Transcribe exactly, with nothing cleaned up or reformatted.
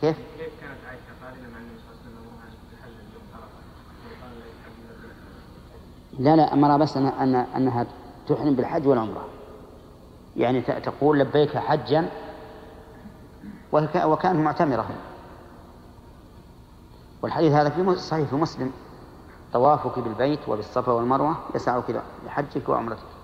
كيف؟ كيف كانت عائشة قائلة مع النبي صلى الله عليه وسلم وهو يحل اليوم عرفة وقال لا يحل بالحج؟ لا لا، أمر بس أن أن أنها تحرم بالحج والعمرة، يعني تقول لبيك حجا وكانت معتمرة. والحديث هذا في صحيح في مسلم: طوافك بالبيت وبالصفا والمروة يسعك لحجك وعمرتك.